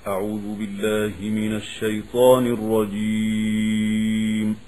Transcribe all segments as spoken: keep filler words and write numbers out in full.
أعوذ بالله من الشيطان الرجيم.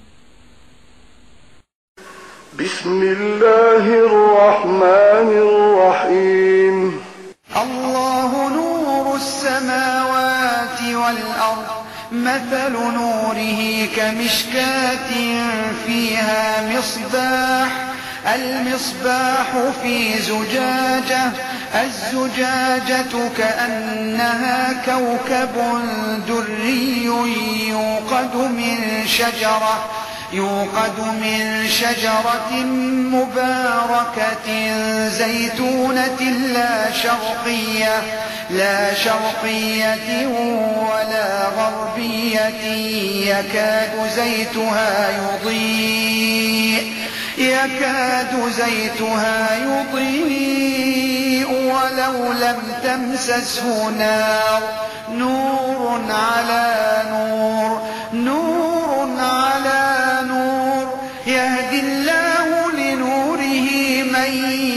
بسم الله الرحمن الرحيم. الله نور السماوات والأرض، مثل نوره كمشكاة فيها مصباح، المصباح في زجاجة، الزجاجة كأنها كوكب دري يوقد من شجرة يوقد من شجرة مباركة زيتونة لا شرقية لا شرقية ولا غربية يكاد زيتها يضيء يكاد زيتها يضيء ولو لم تمسسه نار، نور على نور نور على نور، يهدي الله لنوره من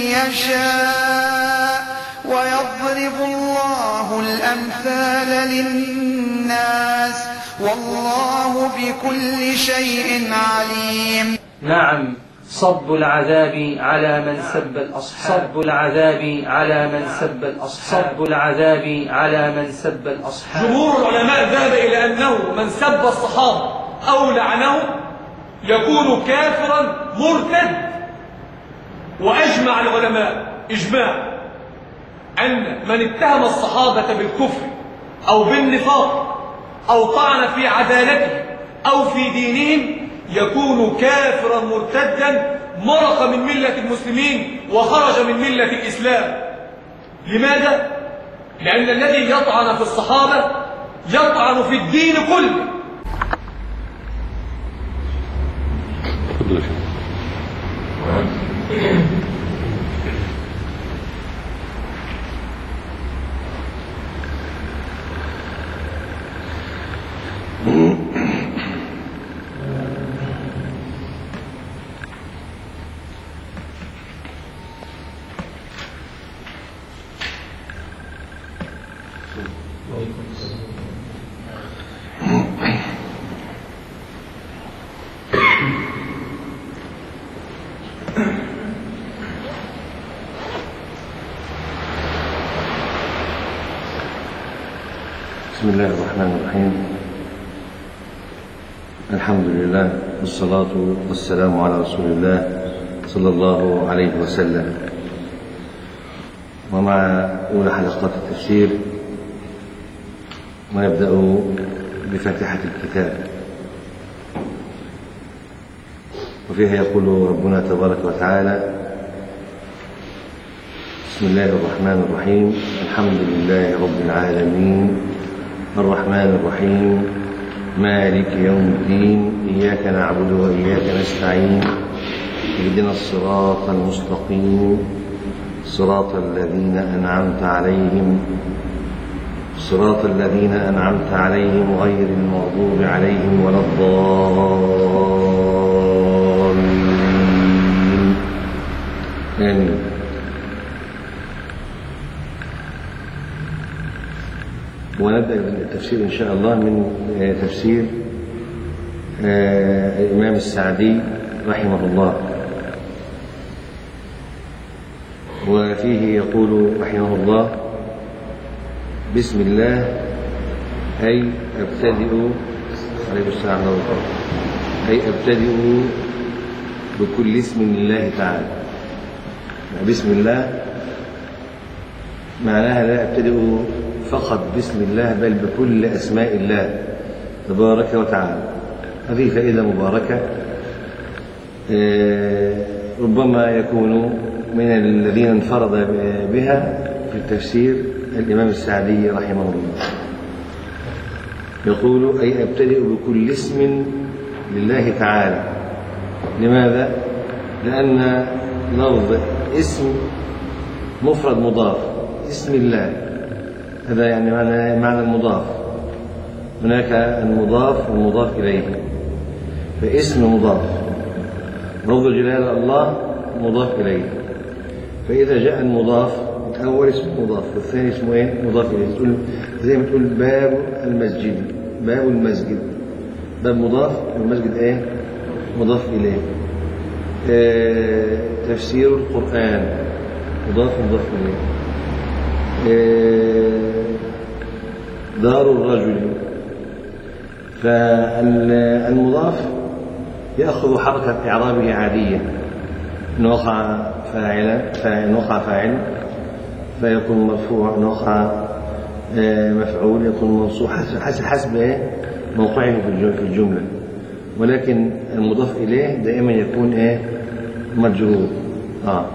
يشاء ويضرب الله الأمثال للناس والله بكل شيء عليم. نعم، صب العذاب على من سب الأصحاب صب العذاب على من سب الأصحاب صب العذاب على من سب الأصحاب. جمهور العلماء ذهب إلى أنه من سب الصحابة أو لعنه يكون كافرا مرتد، وأجمع العلماء إجماع أن من اتهم الصحابة بالكفر أو بالنفاق أو طعن في عدالته أو في دينهم يكون كافرا مرتدا مرق من ملة المسلمين وخرج من ملة الإسلام. لماذا؟ لأن الذي يطعن في الصحابة يطعن في الدين كله. بسم الله الرحمن الرحيم. الحمد لله والصلاة والسلام على رسول الله صلى الله عليه وسلم. ومع أولى حلقات التفسير ونبدأ بفاتحة الكتاب، وفيها يقول ربنا تبارك وتعالى: بسم الله الرحمن الرحيم. الحمد لله رب العالمين الرحمن الرحيم مالك يوم الدين، إياك نعبد وإياك نستعين، اهدنا الصراط المستقيم صراط الذين أنعمت عليهم صراط الذين أنعمت عليهم غير المغضوب عليهم ولا الضالين. آمين. ونبدأ بالتفسير إن شاء الله من تفسير الإمام السعدي رحمه الله، وفيه يقول رحمه الله: بسم الله أي أبتدئ عليه السلام أي أبتدئ بكل اسم لله تعالى. بسم الله معناها لا أبتدئ فقط بسم الله بل بكل أسماء الله تبارك وتعالى. هذه فائدة مباركة، ربما يكون من الذين انفرد بها في التفسير الإمام السعدي رحمه الله. يقول: أي أبتدئ بكل اسم لله تعالى. لماذا؟ لأن لفظ اسم مفرد مضاف، اسم الله، هذا يعني معنى معنى المضاف. هناك المضاف والمضاف إليه، فاسم مضاف، لفظ جلال الله مضاف إليه، فإذا جاء المضاف الأول اسمه مضاف والثاني اسمه إيه؟ مضاف إليه. تقول زي ما تقول باب المسجد، باب المسجد، باب مضاف والمسجد إيه؟ مضاف إليه. آه تفسير القرآن مضاف مضاف إليه. آه دار الرجل. فالمضاف يأخذ حركة إعرابه عادية، إن وقع فاعلا إن وقع فاعل فيكون مرفوع، إن وقع مفعول يكون منصوب حسب حسب موقعه في الجملة. ولكن المضاف إليه دائما يكون إيه؟ مجرور. آه.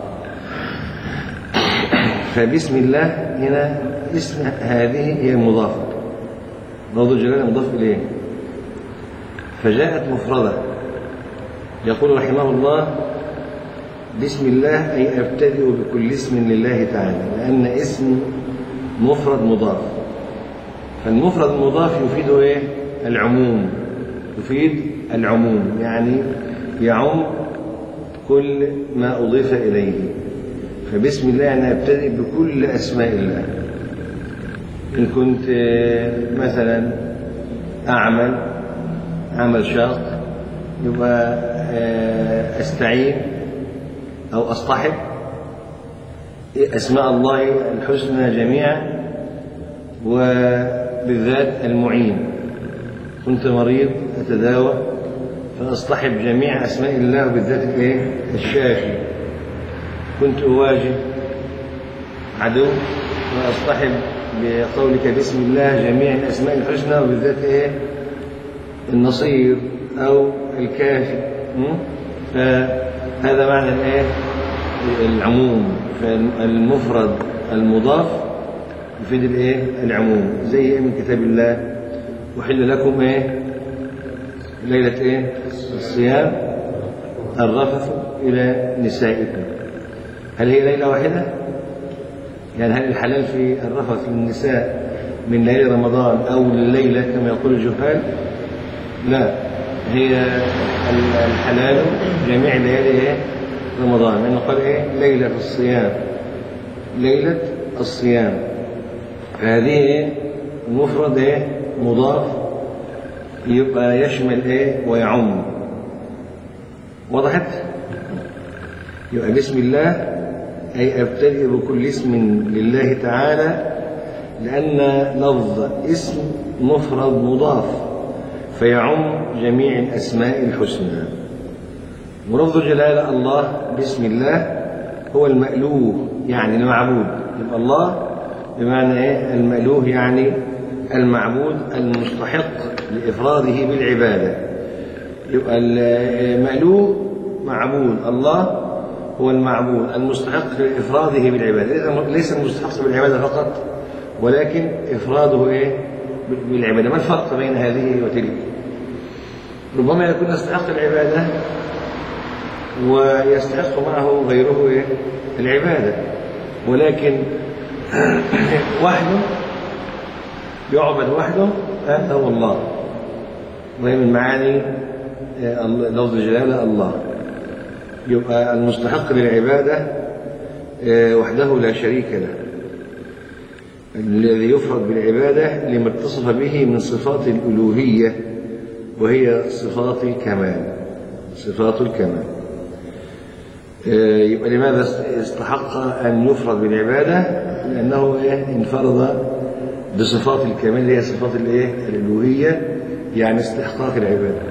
فبسم الله هنا اسم هذه هي المضافة، لفظ الجلالة مضاف إليه، فجاءت مفردة. يقول رحمه الله بسم الله أي أبتدئ بكل اسم لله تعالى، لأن اسم مفرد مضاف، فالمفرد المضاف يفيد إيه؟ العموم، يفيد العموم، يعني يعم كل ما أضيف إليه. فبسم الله أنا أبتدئ بكل أسماء الله. إن كنت مثلا أعمل عمل شاق يبقى أستعين أو أصطحب أسماء الله الحسنى جميعا وبالذات المعين. كنت مريض أتداوى فأصطحب جميع أسماء الله وبالذات الإيه؟ الشافي. كنت أواجه عدو فأصطحب بقولك بسم الله جميع الأسماء الحسنى وبالذات إيه؟ النصير أو الكافي. فهذا معنى الإيه؟ العموم. فالمفرد المضاف يفيد الإيه؟ العموم. زي من كتاب الله وحل لكم إيه؟ ليلة إيه؟ الصيام الرفث إلى نسائكم. هل هي ليلة واحدة؟ يعني هل الحلال في الرفث للنساء من ليلة رمضان أو الليلة كما يقول الجهال؟ لا، هي الحلال جميع ليالي رمضان، لأنه قال إيه؟ ليلة الصيام، ليلة الصيام. هذه المفرد إيه؟ مضاف، يبقى يشمل إيه؟ ويعم. وضحت؟ يبقى بسم الله أي أبتدئ بكل اسم لله تعالى، لأن لفظ اسم مفرد مضاف فيعم جميع الأسماء الحسنى. ولفظ الجلالة الله بسم الله هو المألوه يعني المعبود. يبقى الله بمعنى إيه؟ المألوه يعني المعبود المستحق لإفراده بالعبادة. يبقى المألوه معبود، الله هو المعبود المستحق لإفراده بالعبادة، ليس المستحق بالعبادة فقط ولكن إفراده إيه؟ بالعبادة. ما الفرق بين هذه وتلك؟ ربما يكون يستحق العبادة ويستحق معه غيره إيه؟ العبادة، ولكن وحده يعبد وحده هذا هو الله. وهي من معاني لفظ الجلالة الله. يبقى المستحق للعبادة وحده لا شريك له، الذي يفرد بالعبادة لما اتصف به من صفات الألوهية وهي صفات الكمال، صفات الكمال. يبقى لماذا استحق أن يفرد بالعبادة؟ لأنه انفرد بصفات الكمال هي صفات الألوهية، يعني استحقاق العبادة.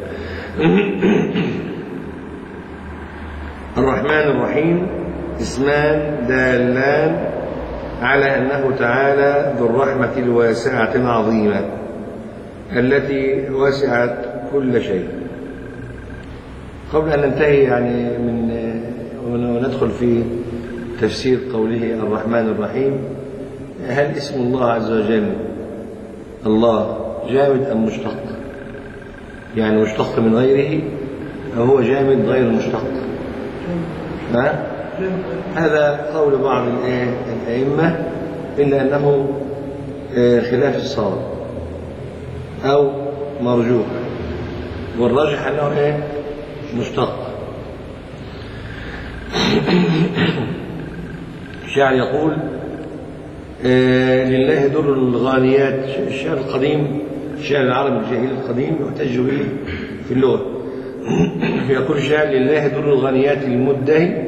الرحمن الرحيم اسمان دالان على أنه تعالى ذو الرحمة الواسعة العظيمة التي وسعت كل شيء. قبل أن ننتهي يعني من وندخل في تفسير قوله الرحمن الرحيم، هل اسم الله عز وجل الله جامد أم مشتق؟ يعني مشتق من غيره أو هو جامد غير مشتق؟ ها؟ هذا قول بعض الأئمة، إلا أنه خلاف الصواب أو مرجوح، والراجح أنه إيه؟ مشتق. الشاعر يقول آه لله در الغانيات، الشعر القديم، الشعر العربي الجاهلي القديم يحتج به في اللغة. يقول الشاعر: لله در الغانيات المدهي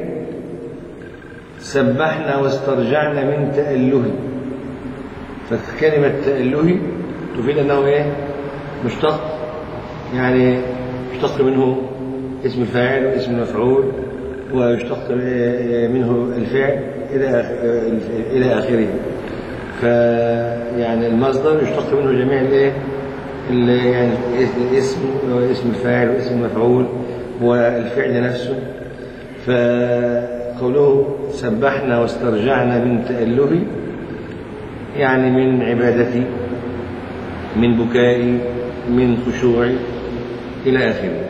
سبحنا واسترجعنا من تأله. فكلمة تأله تفيد أنه إيه؟ مشتق، يعني مشتق منه اسم الفاعل واسم المفعول، ويشتق منه الفعل إلى إلى آخره. فيعني المصدر يشتق منه جميع الإيه؟ يعني الاسم واسم الفاعل واسم المفعول والفعل نفسه. فقوله سبحنا واسترجعنا من تأله يعني من عبادتي، من بكائي، من خشوعي إلى آخره.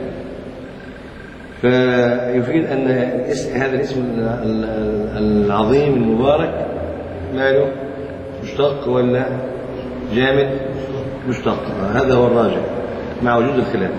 فيفيد أن هذا الاسم العظيم المبارك ماله مشتق ولا جامد؟ مشتق، هذا هو الراجح مع وجود الخلاف.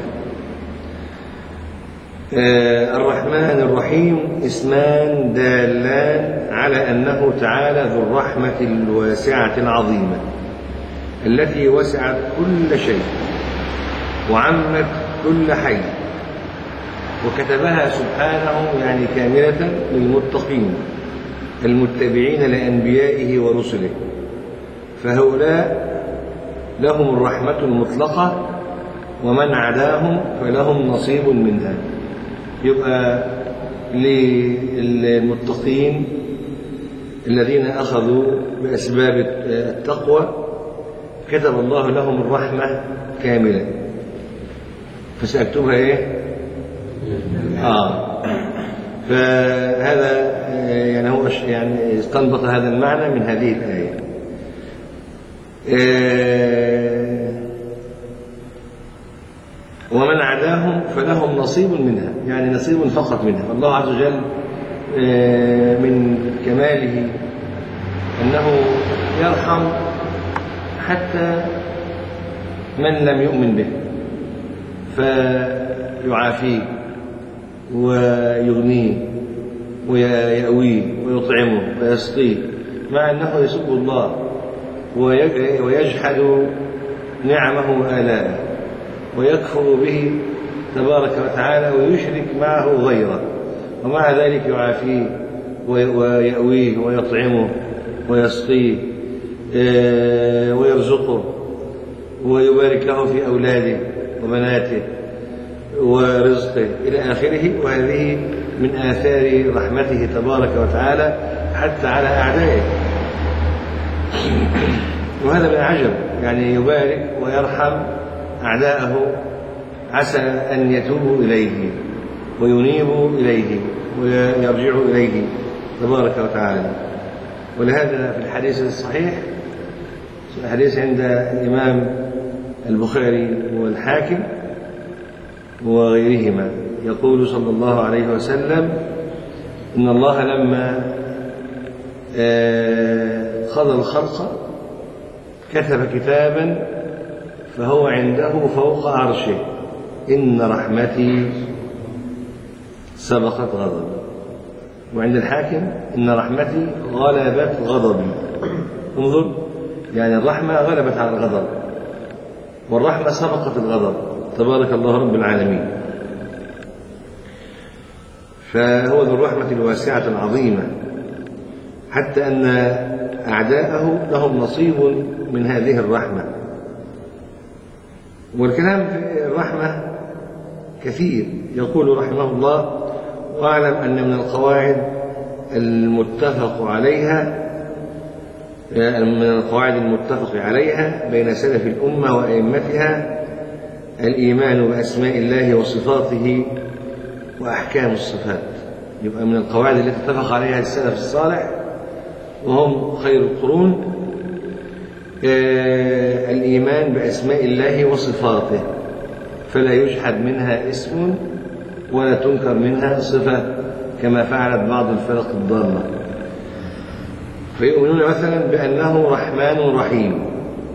آه الرحمن الرحيم اسمان دالان على أنه تعالى ذو الرحمة الواسعة العظيمة التي وسعت كل شيء وعمت كل حي، وكتبها سبحانه يعني كاملة للمتقين المتبعين لأنبيائه ورسله، فهؤلاء لهم الرحمة المطلقة، ومن عداهم فلهم نصيب منها. يبقى للمتقين الذين أخذوا بأسباب التقوى كتب الله لهم الرحمة كاملة. فسأكتبها إيه؟ آه فهذا يعني هو يعني استنبط هذا المعنى من هذه الآية. آه ومن عداهم فلهم نصيب منها، يعني نصيب فقط منها. الله عز وجل آه من كماله أنه يرحم حتى من لم يؤمن به، فيعافيه ويغنيه ويأويه ويطعمه ويسقيه، مع أنه يسب الله ويجحد نعمه وآلاءه ويكفر به تبارك وتعالى ويشرك معه غيره، ومع ذلك يعافيه ويأويه ويطعمه ويسقيه ويرزقه ويبارك له في أولاده وبناته ورزقه إلى آخره. وهذه من آثار رحمته تبارك وتعالى حتى على أعدائه. وهذا من عجب، يعني يبارك ويرحم أعداءه عسى أن يتوبوا إليه وينيبوا إليه ويرجعوا إليه تبارك وتعالى. ولهذا في الحديث الصحيح، الحديث عند الإمام البخاري والحاكم وغيرهما، يقول صلى الله عليه وسلم: إن الله لما قضى الخلق كتب كتابا فهو عنده فوق عرشه: إن رحمتي سبقت غضبي. وعند الحاكم: إن رحمتي غلبت غضبي. انظر، يعني الرحمة غلبت على الغضب، والرحمة سبقت الغضب، تبارك الله رب العالمين. فهو ذو الرحمة الواسعة العظيمة، حتى أن أعداءه لهم نصيب من هذه الرحمة. والكلام في الرحمة كثير. يقول رحمه الله: واعلم أن من القواعد المتفق عليها من القواعد المتفق عليها بين سلف الأمة وأئمتها الإيمان بأسماء الله وصفاته وأحكام الصفات. يبقى من القواعد التي اتفق عليها السلف الصالح وهم خير القرون الإيمان بأسماء الله وصفاته، فلا يجحد منها اسم ولا تنكر منها صفة كما فعلت بعض الفرق الضالة. فيؤمنون مثلا بأنه رحمن رحيم،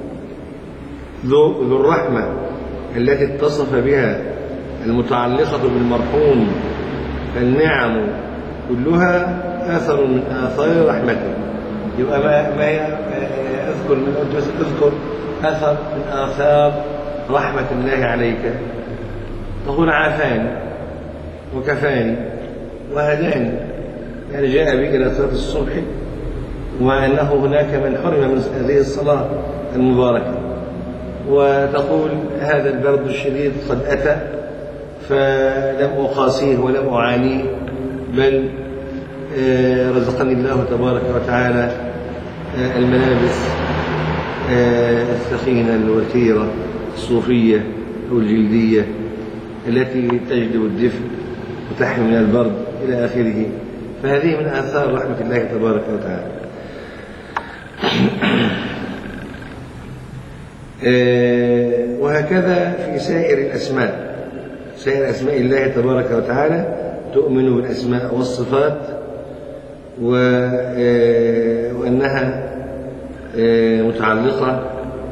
ذو الرحمة التي اتصف بها المتعلقة بالمرحوم، فالنعم كلها آثر من آثار رحمته، يبقى ما, ما هي اذكر من اذكر أثر من آثار رحمة الله عليك، تقول عافاني وكفاني وهداني، يعني جاء بي إلى صلاة الصبح ومع أنه هناك من حرم من هذه الصلاة المباركة، وتقول هذا البرد الشديد قد أتى فلم أقاسيه ولم أعانيه، بل رزقني الله تبارك وتعالى الملابس الثخينة الوثيرة الصوفية أو الجلدية التي تجلب الدفء وتحمي من البرد إلى آخره. فهذه من آثار رحمة الله تبارك وتعالى. وهكذا في سائر الأسماء، سائر أسماء الله تبارك وتعالى تؤمن بالأسماء والصفات، وأنها متعلقة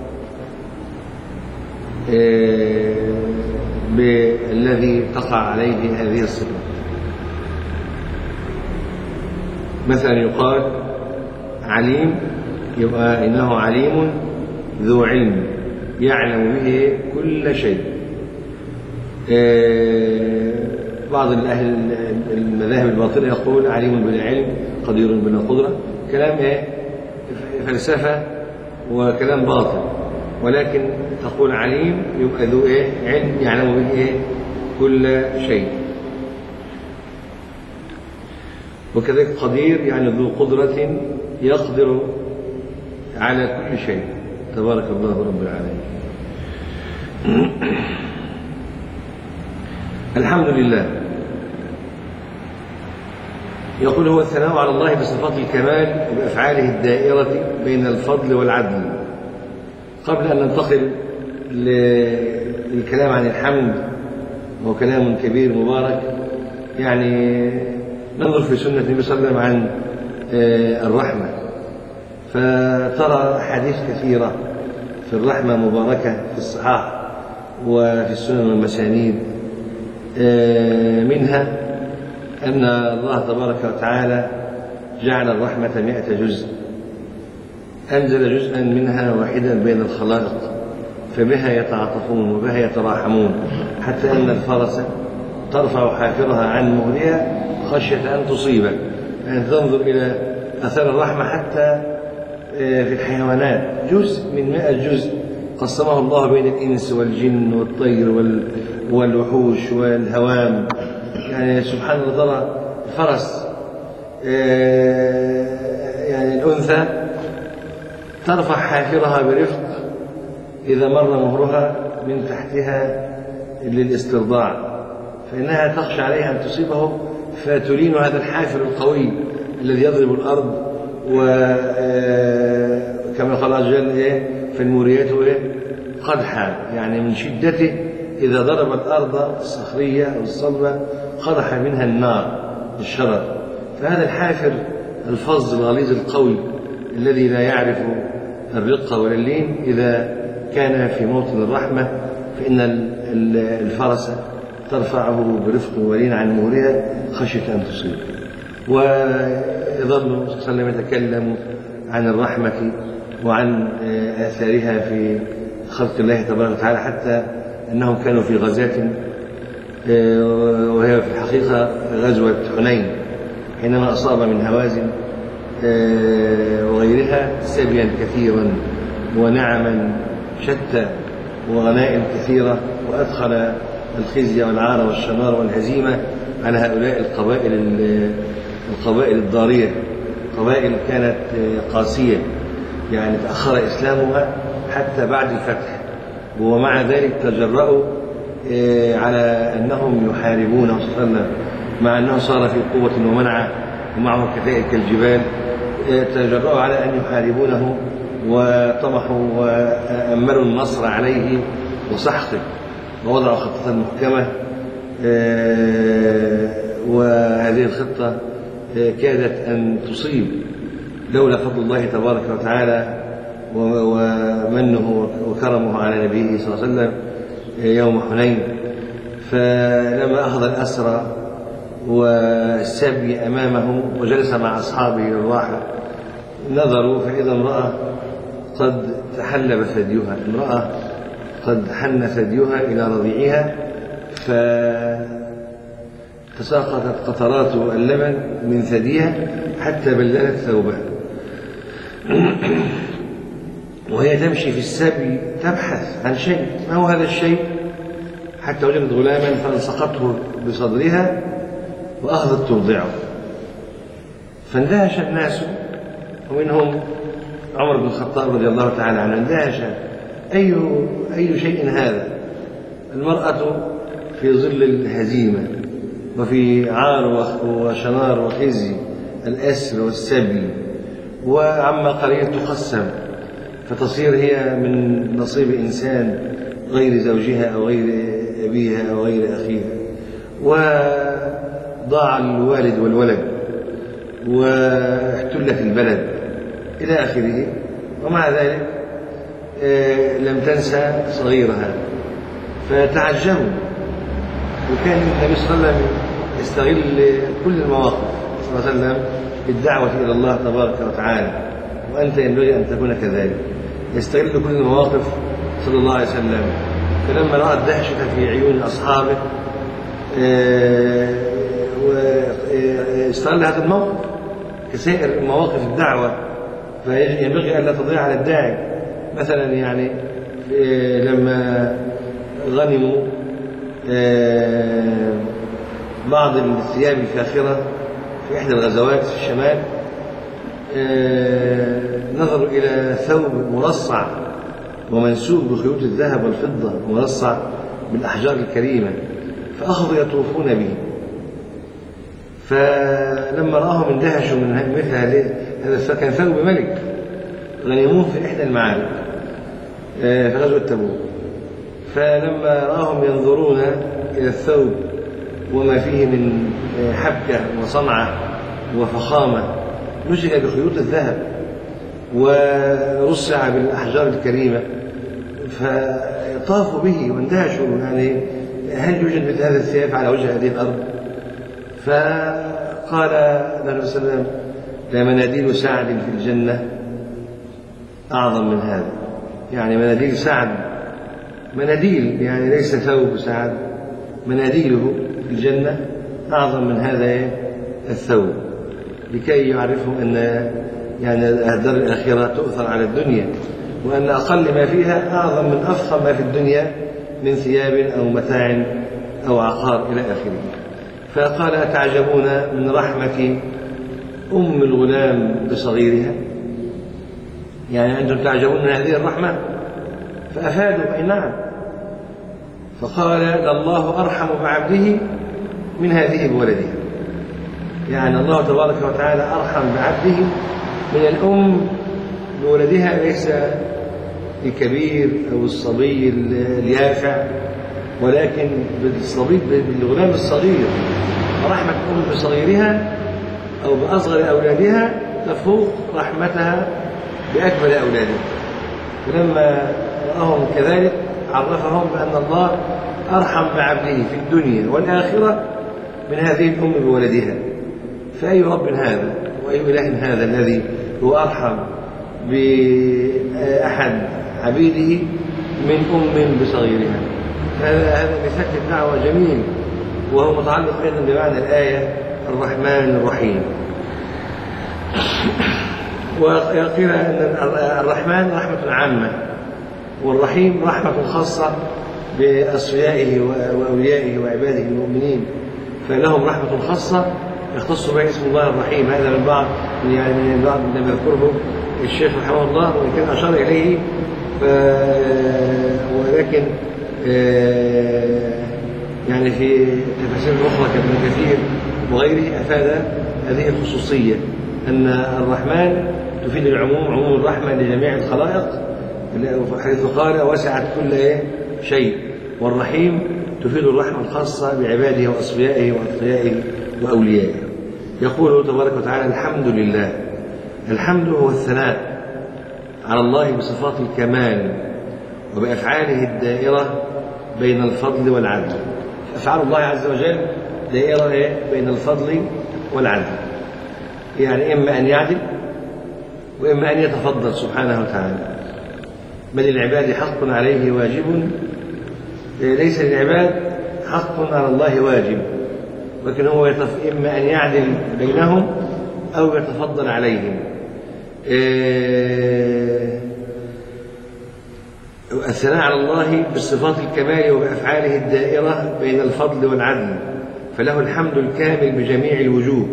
بالذي تقع عليه هذه الصفات. مثلا يقال عليم، يبقى إنه عليم ذو علم يعلم به كل شيء. بعض الأهل المذاهب الباطلة يقول عليم بلا علم قدير بلا قدرة، كلام إيه؟ فلسفة وكلام باطل. ولكن تقول عليم يبقى ذو إيه؟ علم يعلم به إيه؟ كل شيء. وكذلك قدير يعني ذو قدرة يقدر على كل شيء، تبارك الله رب العالمين. الحمد لله. يقول هو الثناء على الله بصفات الكمال وبأفعاله الدائرة بين الفضل والعدل. قبل أن ننتقل للكلام عن الحمد، وهو كلام كبير مبارك، يعني ننظر في سنة النبي صلى الله عليه وسلم عن الرحمة، فترى أحاديث كثيرة في الرحمة مباركة في الصحاح وفي السنن والمسانيد. منها أن الله تبارك وتعالى جعل الرحمة مئة جزء، أنزل جزءا منها واحدا بين الخلائق فبها يتعاطفون وبها يتراحمون، حتى أن الفرس ترفع حافرها عن مهلها خشية أن تصيبه. يعني تنظر إلى أثر الرحمة حتى في الحيوانات، جزء من مئة جزء قسمه الله بين الإنس والجن والطير والوحوش والهوام. يعني سبحان الله، ترى الفرس يعني الأنثى ترفع حافرها برفق إذا مر مهرها من تحتها للاسترضاع، فإنها تخشى عليها أن تصيبه، فتلين هذا الحافر القوي الذي يضرب الأرض. وكما قال عز وجل إيه في الموريات إيه قدحا، يعني من شدته إذا ضرب الأرض الصخرية أو الصلبة قدح منها النار الشرر. فهذا الحافر الفظ الغليظ القوي الذي لا يعرف الرقة ولا اللين، إذا كان في موطن الرحمة فإن الفرس ترفعه برفق ولين عن مهرها خشية أن تصيب. ويظل صلى الله عليه وسلم يتكلم عن الرحمة وعن آثارها في خلق الله تبارك وتعالى، حتى أنهم كانوا في غزاة، وهي في الحقيقة غزوة حنين، حينما أصاب من هوازن وغيرها سبيا كثيرا ونعما شتى وغنائم كثيرة، وأدخل الخزي والعار والشمار والهزيمة على هؤلاء القبائل القبائل الضارية، قبائل كانت قاسية، يعني تأخر إسلامها حتى بعد الفتح، ومع ذلك تجرؤوا على أنهم يحاربونه صلى الله عليه وسلم، مع أنه صار في قوة ومنعة ومعه كتائب كالجبال. تجرؤوا على أن يحاربونه وطمحوا وأملوا النصر عليه وسحقه، ووضعوا خطة محكمة، وهذه الخطة كادت أن تصيب لولا فضل الله تبارك وتعالى ومنه وكرمه على نبيه صلى الله عليه وسلم يوم حنين. فلما أخذ الأسرى والسبي أمامه وجلس مع أصحابه الراحة نظروا فإذا امرأة قد تحلب ثديها، امرأة قد حن ثديها إلى رضيعها فتساقطت قطرات اللبن من ثديها حتى بللت ثوبها، وهي تمشي في السبي تبحث عن شيء، ما هو هذا الشيء؟ حتى وجدت غلاما فالصقته بصدرها وأخذت ترضعه، فاندهش الناس ومنهم عمر بن الخطاب رضي الله تعالى عنه، اندهش أي أي شيء هذا؟ المرأة في ظل الهزيمة وفي عار وشنار وخزي الأسر والسبي، وعما قليل تقسم فتصير هي من نصيب إنسان غير زوجها أو غير أبيها أو غير أخيها، وضاع الوالد والولد واحتلت البلد إلى آخره. ومع ذلك لم تنسى صغيرها فتعجبوا، وكان النبي صلى الله عليه وسلم يستغل كل المواقف صلى الله عليه وسلم بالدعوة إلى الله تبارك وتعالى، وأنت ينبغي أن تكون كذلك، يستغل كل المواقف صلى الله عليه وسلم. فلما رأى الدهشة في عيون أصحابه واستغل هذا الموقف كسائر مواقف الدعوة، فينبغي أن لا تضيع على الداعي. مثلا يعني لما غنموا بعض الثياب الفاخرة في إحدى الغزوات في الشمال، نظروا إلى ثوب مرصع ومنسوب بخيوط الذهب والفضة ومرصع بالأحجار الكريمة، فأخذوا يطوفون به. فلما رآهم اندهشوا من مثل هذا، كان ثوب ملك غنموه في إحدى المعارك في غزوة تبوك، فلما رآهم ينظرون إلى الثوب وما فيه من حبكة وصنعة وفخامة نسج بخيوط الذهب ورصع بالأحجار الكريمة، فطافوا به واندهشوا، يعني هل يوجد مثل هذا الثياب على وجه هذه الأرض؟ فقال النبي صلى الله عليه وسلم: لمناديل سعد في الجنة أعظم من هذا. يعني مناديل سعد، مناديل يعني ليس ثوب سعد، مناديله في الجنة أعظم من هذا الثوب، لكي يعرفوا أن يعني الدار الآخرة تؤثر على الدنيا، وأن أقل ما فيها أعظم من أفخم ما في الدنيا من ثياب أو متاع أو عقار إلى آخره. فقال: أتعجبون من رحمة أم الغلام بصغيرها؟ يعني أنتم تعجبون من هذه الرحمة؟ فأفادوا: أي نعم. فقال: لله أرحم بعبده من هذه بولدها. يعني الله تبارك وتعالى أرحم بعبده من الأم بولدها، ليس الكبير أو الصبي اليافع، ولكن بالصبي بالغلام الصغير. رحمة الأم بصغيرها أو بأصغر أولادها تفوق رحمتها بأكبر أولادها. فلما رأهم كذلك عرفهم بأن الله أرحم بعبده في الدنيا والآخرة من هذه الأم بولدها. فأي رب هذا وأي إله هذا الذي هو أرحم بأحد عبيده من أم بصغيرها؟ هذا هذا مثال الدعوة جميل، وهو متعلق أيضا بمعنى الآية الرحمن الرحيم. وقيل أن الرحمن رحمة عامة، والرحيم رحمة خاصة بأصفيائه وأوليائه وعباده المؤمنين، فلهم رحمة خاصة يختص بها اسم الله الرحيم. هذا من بعض يعني من بعض لما يذكره الشيخ رحمه الله، وإن كان أشار إليه ف... ولكن يعني في تفاسير أخرى كابن كثير وغيره أفاد هذه الخصوصية، أن الرحمن تفيد العموم، عموم الرحمة لجميع الخلائق، حيث قال: وسعت كل شيء. والرحيم تفيد الرحمة الخاصة بعباده وأصفيائه وأتقيائه وأوليائه. يقول تبارك وتعالى: الحمد لله. الحمد هو الثناء على الله بصفات الكمال وبأفعاله الدائرة بين الفضل والعدل. أفعال الله عز وجل دائرة بين الفضل والعدل، يعني إما أن يعدل وإما أن يتفضل سبحانه وتعالى. بل العباد حق عليه واجب، ليس للعباد حق على الله واجب، ولكن هو يتف... إما أن يعدل بينهم أو يتفضل عليهم. الثناء على الله بالصفات الكمال وبأفعاله الدائرة بين الفضل والعدل، فله الحمد الكامل بجميع الوجوه.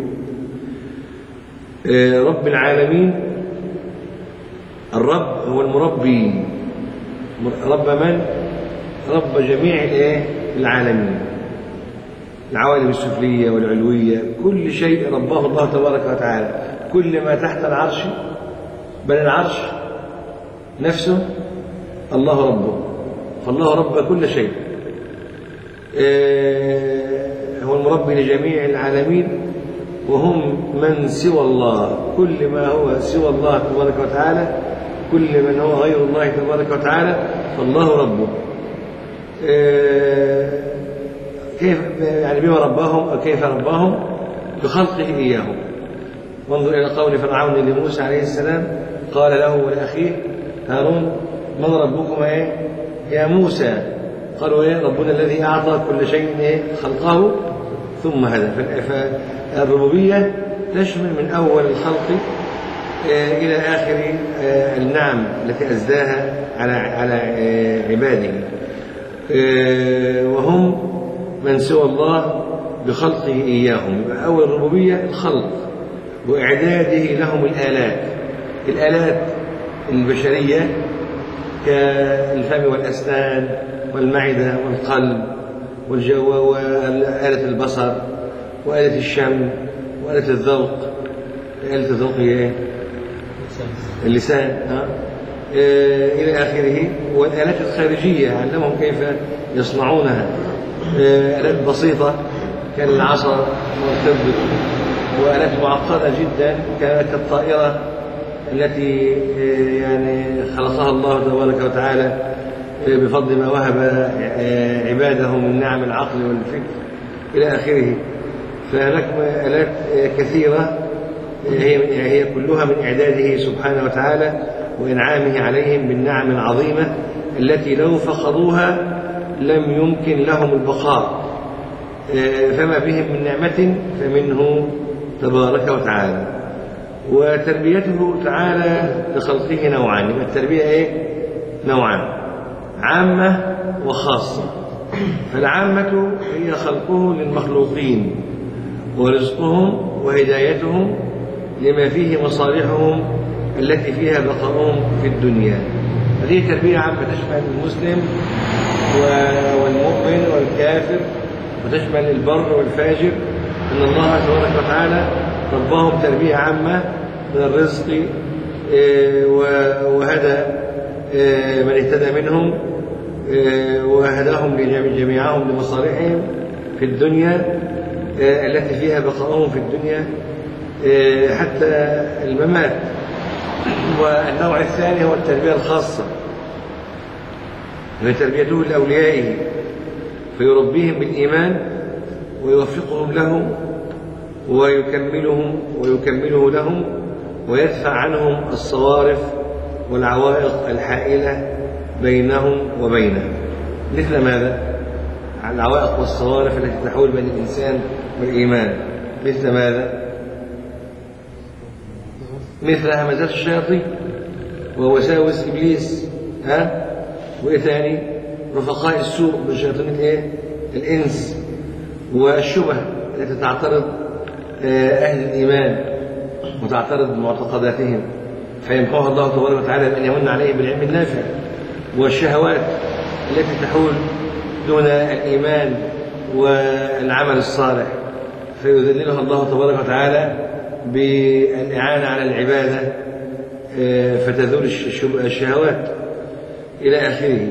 رب العالمين، الرب هو المربي، رب من؟ رب جميع العالمين، العوالم السفلية والعلوية، كل شيء رباه الله تبارك وتعالى، كل ما تحت العرش، بل العرش نفسه الله ربه، فالله رب كل شيء. هو المربي لجميع العالمين، وهم من سوى الله، كل ما هو سوى الله تبارك وتعالى، كل من هو غير الله تبارك وتعالى فالله ربه. كيف يعني بما رباهم أو كيف رباهم؟ بخلقه إياهم. وانظر إلى قول فرعون لموسى عليه السلام، قال له ولأخيه هارون من ربكما إيه؟ يا موسى؟ قالوا إيه؟ ربنا الذي أعطى كل شيء إيه؟ خلقه ثم هدى. فالربوبية تشمل من أول الخلق إلى آخر النعم التي أزداها على على عباده، وهم من سوى الله بخلقه إياهم. يبقى أول الربوبية الخلق وإعداده لهم الآلات، الآلات البشرية كالفم والأسنان والمعدة والقلب والجو وآلة البصر وآلة الشم وآلة الذوق. آلة الذوق هي إيه؟ اللسان، ها؟ إلى آخره. والآلات الخارجية علمهم كيف يصنعونها، آلات بسيطة كالعصا والقبض، وآلات معقدة جدا كالطائرة التي يعني خلقها الله تبارك وتعالى بفضل ما وهب عباده من نعم العقل والفكر إلى آخره. فهناك آلات كثيرة هي هي كلها من إعداده سبحانه وتعالى وإنعامه عليهم بالنعم العظيمة التي لو فقدوها لم يمكن لهم البقاء. فما بهم من نعمة فمنه تبارك وتعالى. وتربيته تعالى لخلقه نوعان. يبقى التربية إيه؟ نوعان، عامة وخاصة. فالعامة هي خلقه للمخلوقين ورزقهم وهدايتهم لما فيه مصالحهم التي فيها بقاؤهم في الدنيا. هذه تربية عامة تشمل المسلم والمؤمن والكافر، وتشمل البر والفاجر. إن الله تبارك وتعالى رباهم تربية عامة من الرزق، وهدى من اهتدى منهم، وهداهم جميعهم لمصالحهم في الدنيا التي فيها بقاؤهم في الدنيا حتى الممات. والنوع الثاني هو التربية الخاصة، هي تربيته لأوليائه، فيربيهم بالإيمان ويوفقهم له ويكملهم ويكمله لهم، ويدفع عنهم الصوارف والعوائق الحائلة بينهم وبينه. مثل ماذا؟ العوائق والصوارف التي تحول بين الإنسان والإيمان. مثل ماذا؟ مثل همزات الشياطين ووساوس إبليس، ها؟ وإيه ثاني؟ رفقاء السوء من شياطين الإيه؟ الإنس، والشبه التي تعترض أهل الإيمان وتعترض معتقداتهم، فيمحوها الله تبارك وتعالى بأن يمن عليهم بالعلم النافع. والشهوات التي تحول دون الإيمان والعمل الصالح، فيذللها الله تبارك وتعالى بالإعانة على العبادة فتذول الشهوات إلى آخره.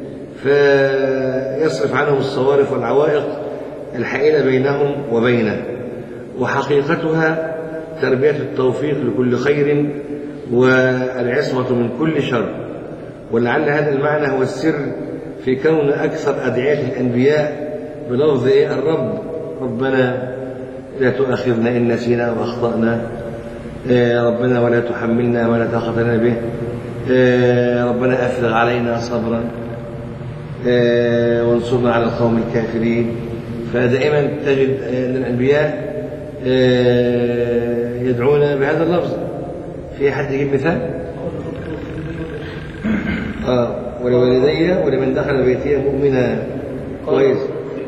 فيصرف عنهم الصوارف والعوائق الحائلة بينهم وبينه. وحقيقتها تربية التوفيق لكل خير والعصمة من كل شر. ولعل هذا المعنى هو السر في كون أكثر أدعية الأنبياء بلفظ إيه؟ الرب. ربنا لا تؤاخذنا إن نسينا وأخطأنا، ربنا ولا تحملنا ما لا طاقة لنا به، ربنا أفرغ علينا صبرا وانصرنا على القوم الكافرين. فدائما تجد أن الأنبياء يدعون بهذا اللفظ. في حد يجيب مثال؟ آه ولوالدي ولمن دخل بيتي مؤمنا كويس.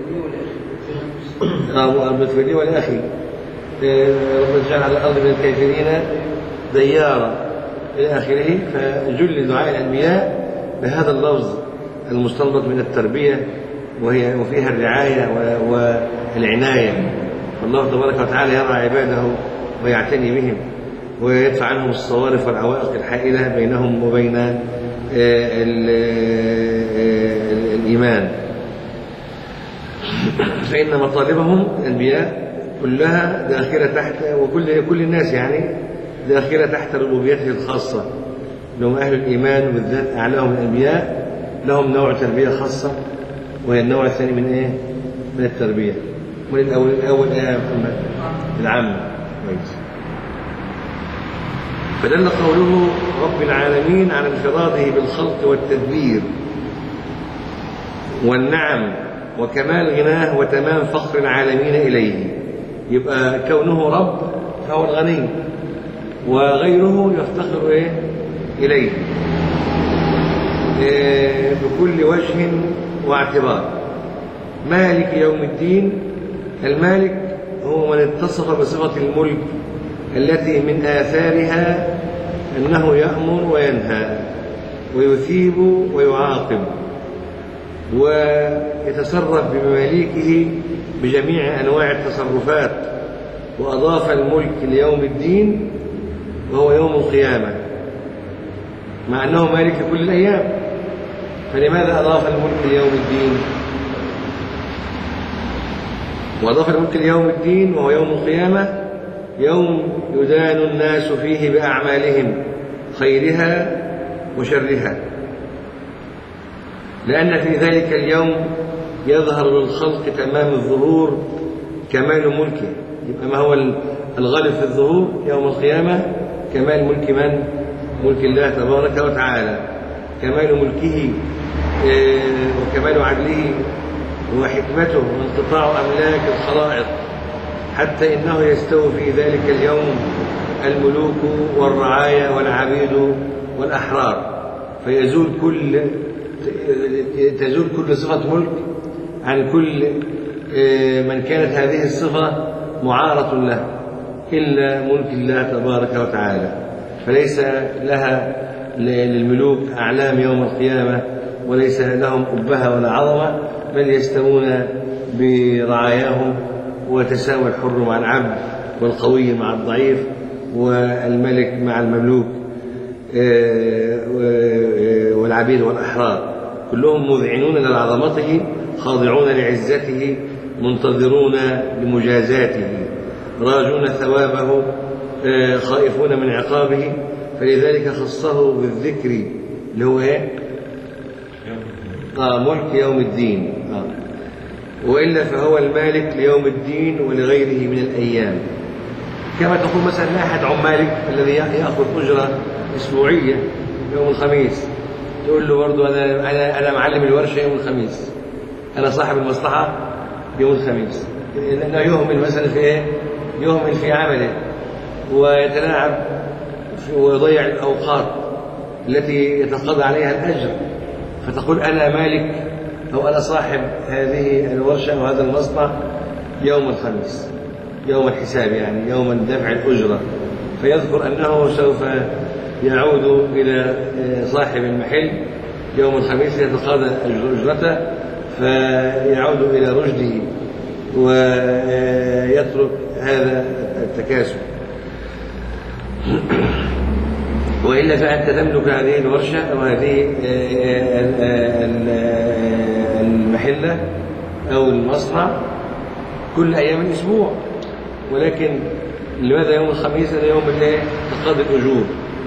اه ربنا لي ولأخي، ربنا اجعل على الأرض من الكافرين ديارا إلى آخره. فجل دعاء الأنبياء بهذا اللفظ المستنبط من التربية، وهي وفيها الرعاية والعناية. فالله تبارك وتعالى يرعى عباده ويعتني بهم ويدفع عنهم الصوارف والعوائق الحائلة بينهم وبين الإيمان. فإن مطالبهم الأنبياء كلها داخلة تحت، وكل كل الناس يعني داخلة تحت ربوبيته الخاصة. لهم أهل الإيمان وبالذات أعلاهم الأنبياء لهم نوع تربية خاصة، وهي النوع الثاني من إيه؟ من التربية. والأول الأول إيه العامة. فدل قوله رب العالمين على انفراده بالخلق والتدبير والنعم وكمال غناه وتمام فقر العالمين إليه. يبقى كونه رب فهو الغني، وغيره يفتقر إيه؟ إليه إيه بكل وجه واعتبار. مالك يوم الدين، المالك هو من اتصف بصفة الملك التي من آثارها أنه يأمر وينهى ويثيب ويعاقب ويتصرف بمماليكه بجميع أنواع التصرفات. وأضاف الملك ليوم الدين وهو يوم القيامة، مع أنه مالك لكل الأيام. فلماذا أضاف الملك ليوم الدين؟ وأضاف الملك ليوم الدين وهو يوم القيامة، يوم يدان الناس فيه بأعمالهم خيرها وشرها، لأن في ذلك اليوم يظهر للخلق تمام الظهور كمال ملكه. يبقى ما هو الغالب في الظهور يوم القيامة؟ كمال ملك من؟ ملك الله تبارك وتعالى، كمال ملكه وكمال عدله وحكمته وانقطاع أملاك الخلائق، حتى إنه يستوي في ذلك اليوم الملوك والرعايا والعبيد والأحرار، فيزول كل تزول كل صفة ملك عن كل من كانت هذه الصفة معارة له إلا ملك الله تبارك وتعالى. فليس لها للملوك أعلام يوم القيامة، وليس لهم أبهة ولا عظمة، بل يستوون برعاياهم، وتساوي الحر مع العبد والقوي مع الضعيف والملك مع المملوك والعبيد والأحرار، كلهم مذعنون لعظمته خاضعون لعزته منتظرون لمجازاته راجون ثوابه خائفون من عقابه. فلذلك خصه بالذكر اللي هو ايه؟ آه ملك يوم الدين. آه. وإلا فهو المالك ليوم الدين ولغيره من الأيام. كما تقول مثلا أحد عمالك الذي يأخذ أجرة أسبوعية يوم الخميس، تقول له برضه أنا أنا أنا معلم الورشة يوم الخميس، أنا صاحب المصلحة يوم الخميس، لأنه يهمل مثلا في إيه؟ يهمل في عمله ويتلاعب ويضيع الأوقات التي يتقاضى عليها الأجر، فتقول أنا مالك أو أنا صاحب هذه الورشة أو هذا المصنع يوم الخميس، يوم الحساب يعني يوم دفع الأجرة. فيذكر أنه سوف يعود إلى صاحب المحل يوم الخميس يتقاضى أجرته، فيعود إلى رشده ويترك هذا التكاسل. وإلا فأنت تملك هذه الورشة أو هذه المحلة أو المصنع كل أيام الأسبوع، ولكن لماذا يوم الخميس؟ هذا يوم الايه؟ تقاضي الأجور.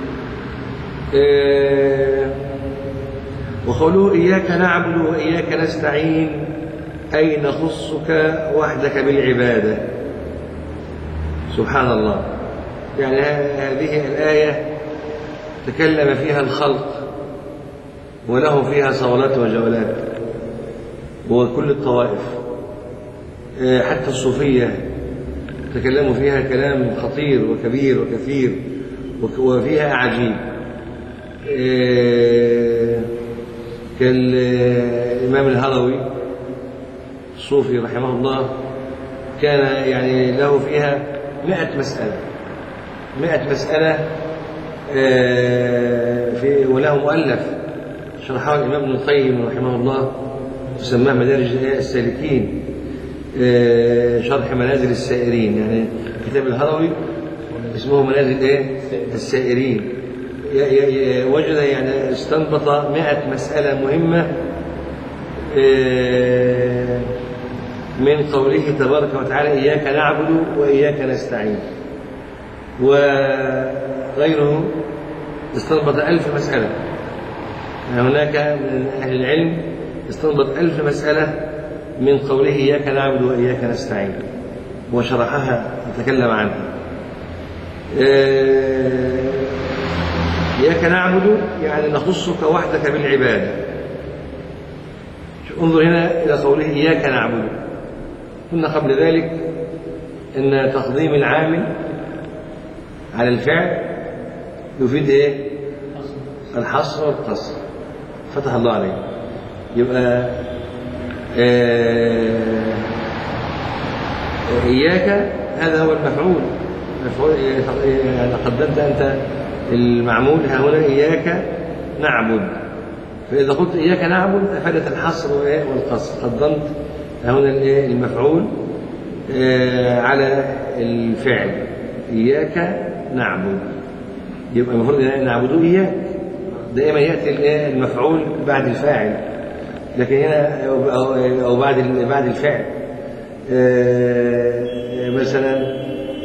وقوله إياك نعبد وإياك نستعين أي نخصك وحدك بالعبادة. سبحان الله، يعني هذه الآية تكلم فيها الخلق وله فيها صولات وجولات وكل الطوائف، حتى الصوفية تكلموا فيها كلام خطير وكبير وكثير وفيها عجيب. كالإمام الهروي الصوفي رحمه الله كان يعني له فيها مئة مسألة مئة مسألة في وله مؤلف شرحه الإمام ابن القيم رحمه الله يسمى مدارج السالكين، شرح منازل السائرين. يعني كتاب الهروي اسمه منازل ايه السائرين. وجد يعني استنبط مئة مسألة مهمة من قوله تبارك وتعالى إياك نعبد وإياك نستعين، وغيره استنبط ألف مسألة. هناك من أهل العلم استنبط ألف مسألة من قوله إياك نعبد وإياك نستعين وشرحها وتكلم عنها. إياك نعبد يعني نخصك وحدك بالعبادة. انظر هنا إلى قوله إياك نعبد. قلنا قبل ذلك أن تقديم العامل على الفعل يفيد إيه؟ الحصر والقصر. فتح الله عليه. يبقى إياك هذا هو المفعول. يعني قدمت أنت المعمول ها هنا إياك نعبد، فإذا قلت إياك نعبد أفادت الحصر والقصر. قدمت ها هنا المفعول على الفعل إياك نعبد، يبقى المفروض نعبده إياك. دائما يأتي المفعول بعد الفاعل، لكن هنا أو بعد بعد الفعل. مثلا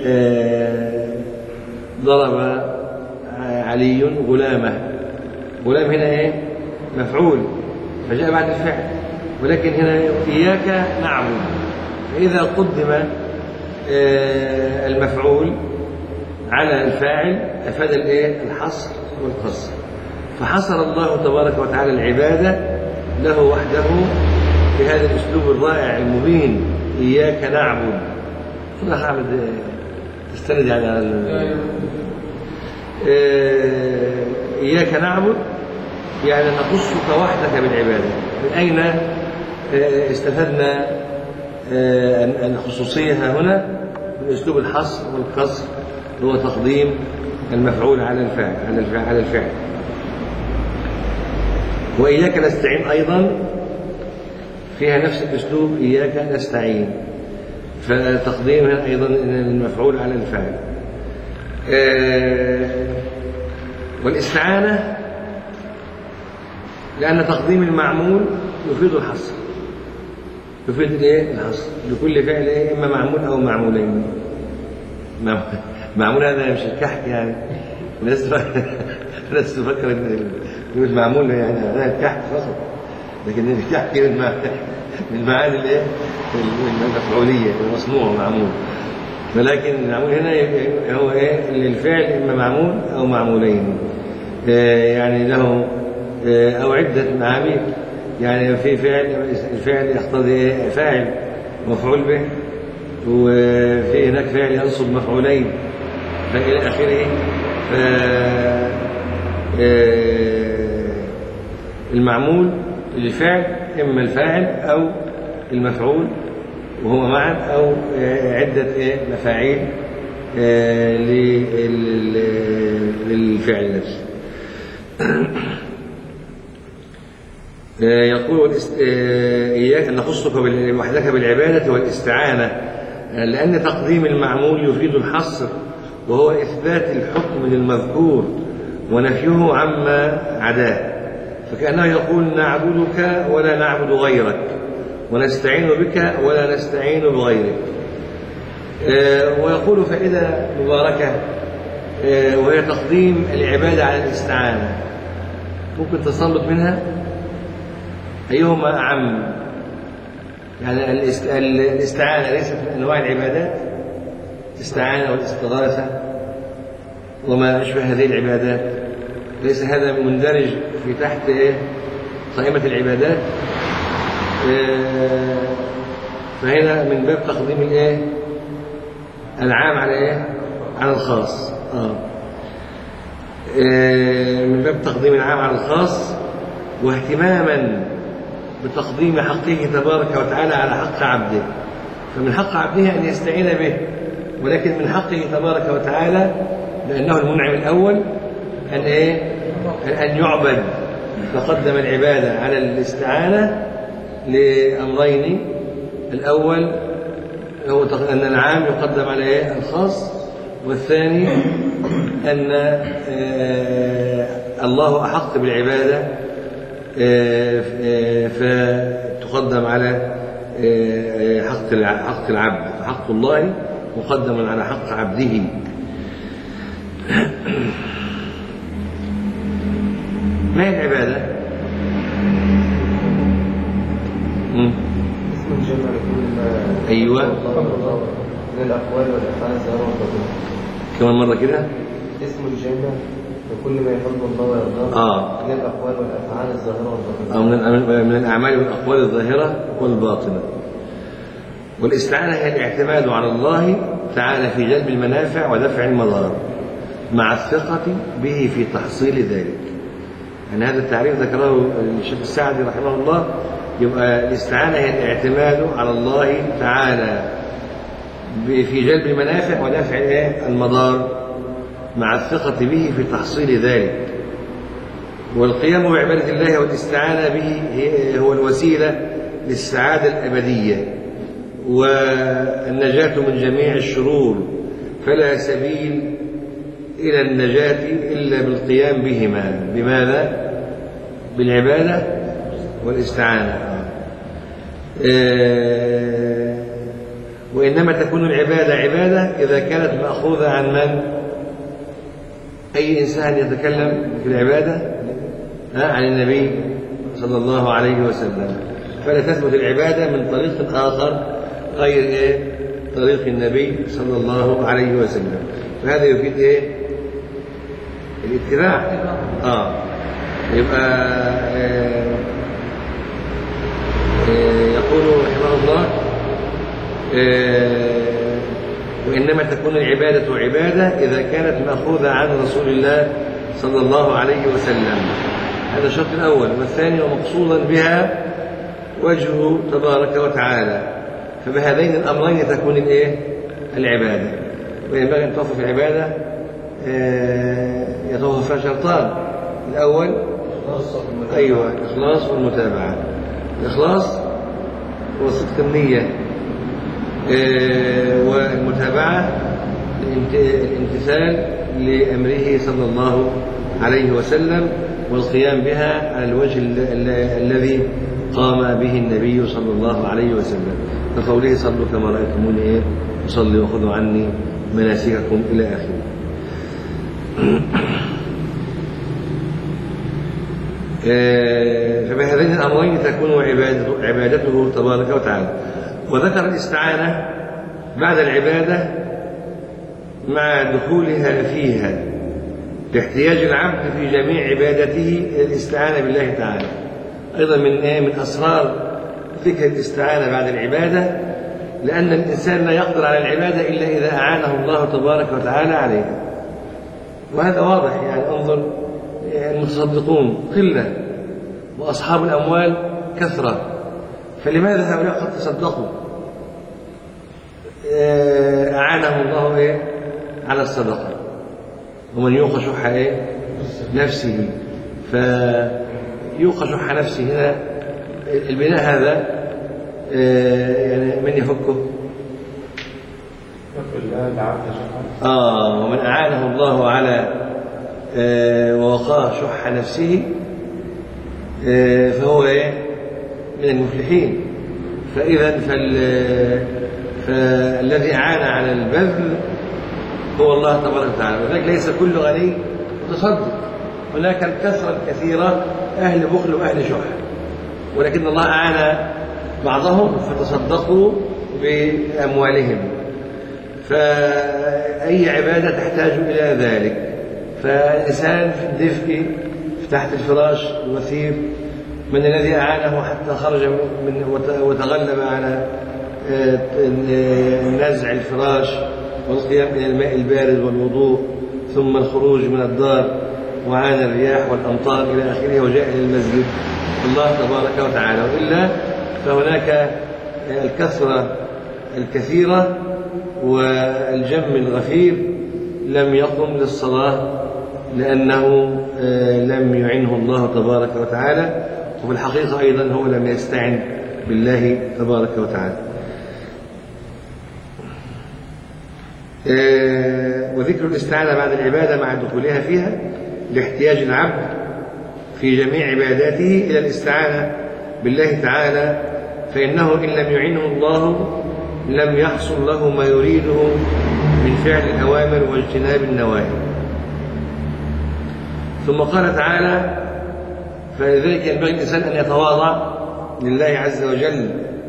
ضرب علي غلامه، غلام هنا ايه مفعول فجاء بعد الفعل، ولكن هنا إياك نعبد. فإذا قدم المفعول على الفاعل أفاد الايه الحصر والقصر. فحصر الله تبارك وتعالى العبادة له وحده بهذا الأسلوب الرائع المبين إياك نعبد. خذ حامد تستند على إياك نعبد يعني نخصك وحدك بالعبادة. من أين استفدنا الخصوصية هنا؟ من أسلوب الحصر والقصر، هو تقديم المفعول على الفعل على الفعل, على الفعل. وإياك نستعين أيضا فيها نفس الأسلوب إياك نستعين، فتقديمها أيضا المفعول على الفعل. والاستعانة لأن تقديم المعمول يفيد الحصر، يفيد الايه الحصر لكل فعل ايه إما معمول أو معمولين. معمول هذا مش الكحك يعني، الناس الناس تفكر ان مش معمول يعني هذا الكحك فقط، لكن الكحك من معاني الايه المفعوليه المصنوع معمول. ولكن المعمول هنا هو ايه للفعل اما معمول او معمولين، يعني له او عده معامل. يعني في فعل الفعل يقتضي فاعل مفعول به، وفي هناك فعل ينصب مفعولين فإلى آخره. المعمول للفعل إما الفاعل أو المفعول وهو معا، أو عدة مفاعيل للفعل نفسه. يقول إياك نخصك وحدك بالعبادة والاستعانة، لأن تقديم المعمول يفيد الحصر، وهو إثبات الحكم للمذكور ونفيه عما عداه. فكأنه يقول نعبدك ولا نعبد غيرك، ونستعين بك ولا نستعين بغيرك. ويقول فائدة مباركة وهي تقديم العبادة على الاستعانة. ممكن تستنبط منها أيهما أعم؟ يعني الاستعانة ليست من أنواع العبادات، الاستعانة والاستغاثة وما أشبه هذه العبادات، ليس هذا مندرج في تحت إيه؟ قائمة العبادات. إيه فهنا من باب تقديم الإيه؟ العام على إيه؟ على الخاص. آه. إيه من باب تقديم العام على الخاص، واهتماما بتقديم حقه تبارك وتعالى على حق عبده. فمن حق عبده أن يستعين به، ولكن من حقه تبارك وتعالى لأنه المنعم الأول أن إيه؟ أن يعبد، فقدم العبادة على الاستعانة لأمرين. الأول هو أن العام يقدم على إيه؟ الخاص، والثاني أن الله أحق بالعبادة فتقدم على حق العبد، فحق الله مقدم على حق عبده. ما هي العبادة؟ اسم الجمع لكل ما أيوة من الأقوال والأفعال الظاهرة والباطنة. كمان مرة كده. اسم الجمع لكل ما يحب الله ويرضاه آه. من الأقوال والأفعال الظاهرة والباطنة. آه من الأعمال والأقوال الظاهرة والباطنة. والاستعانة هي الاعتماد على الله تعالى في جلب المنافع ودفع المضار مع الثقة به في تحصيل ذلك. يعني هذا التعريف ذكره الشيخ السعدي رحمه الله. يبقى الاستعانة هي الاعتماد على الله تعالى في جلب المنافع ودفع المضار مع الثقة به في تحصيل ذلك. والقيام بعبادة الله والاستعانة به هو الوسيلة للسعادة الأبدية والنجاة من جميع الشرور، فلا سبيل إلى النجاة إلا بالقيام بهما. بماذا؟ بالعبادة والاستعانة. آه وإنما تكون العبادة عبادة إذا كانت مأخوذة عن من؟ أي إنسان يتكلم في العبادة آه عن النبي صلى الله عليه وسلم، فلا تثبت العبادة من طريق آخر غير إيه؟ طريق النبي صلى الله عليه وسلم. فهذا يفيد إيه؟ الاتباع. آه يبقى آه آه يقول رحمه الله آه وإنما تكون العبادة عبادة إذا كانت مأخوذة عن رسول الله صلى الله عليه وسلم. هذا الشرط الأول. والثاني ومقصودا بها وجهه تبارك وتعالى. فبهذين الأمرين تكون الإيه؟ العبادة. وينبغي أن توفى في العبادة آه يتوفى فيها شرطان. الأول أيوة الإخلاص والمتابعة. الإخلاص هو صدق النية، آه والمتابعة الامتثال لأمره صلى الله عليه وسلم والقيام بها على الوجه الذي قام به النبي صلى الله عليه وسلم، كقوله صلوا كما رأيتموني إيه أصلي وخذوا عني مناسككم إلى آخره. فبهذين الأمرين تكون عبادته تبارك وتعالى. وذكر الاستعانة بعد العبادة مع دخولها فيها لاحتياج العبد في جميع عبادته إلى الاستعانة بالله تعالى. أيضا من إيه؟ من أسرار ذكر الاستعانة بعد العبادة، لأن الإنسان لا يقدر على العبادة إلا إذا أعانه الله تبارك وتعالى عليها. وهذا واضح. يعني انظر المتصدقون قلة وأصحاب الأموال كثرة، فلماذا هؤلاء قد تصدقوا؟ أعانهم الله إيه؟ على الصدقة. ومن يوق شح إيه؟ نفسه. فيوق شح نفسه هنا البناء هذا يعني من يفكه؟ آه ومن أعانه الله على ووقاه شح نفسه فهو إيه؟ من المفلحين. فإذا فالذي أعان على البذل هو الله تبارك وتعالى. ولذلك ليس كل غني متصدق، هناك الكثرة الكثيرة أهل بخل وأهل شح، ولكن الله أعان بعضهم فتصدقوا بأموالهم. فأي عبادة تحتاج إلى ذلك. فالإنسان في الدفء تحت الفراش الوثير، من الذي أعانه حتى خرج من وتغلب على نزع الفراش والقيام إلى الماء البارد والوضوء ثم الخروج من الدار وعانى الرياح والأمطار إلى آخره وجاء إلى المسجد الله تبارك وتعالى. وإلا فهناك الكثرة الكثيرة والجم الغفير لم يقم للصلاة لأنه لم يعنه الله تبارك وتعالى، وفي الحقيقة أيضا هو لم يستعن بالله تبارك وتعالى. وذكر الاستعانة بعد العبادة مع دخولها فيها لاحتياج العبد في جميع عباداته إلى الاستعانة بالله تعالى، فإنه إن لم يعنه الله لم يحصل له ما يريده من فعل الأوامر واجتناب النواهي. ثم قال تعالى: فلذلك ينبغي الإنسان أن يتواضع لله عز وجل.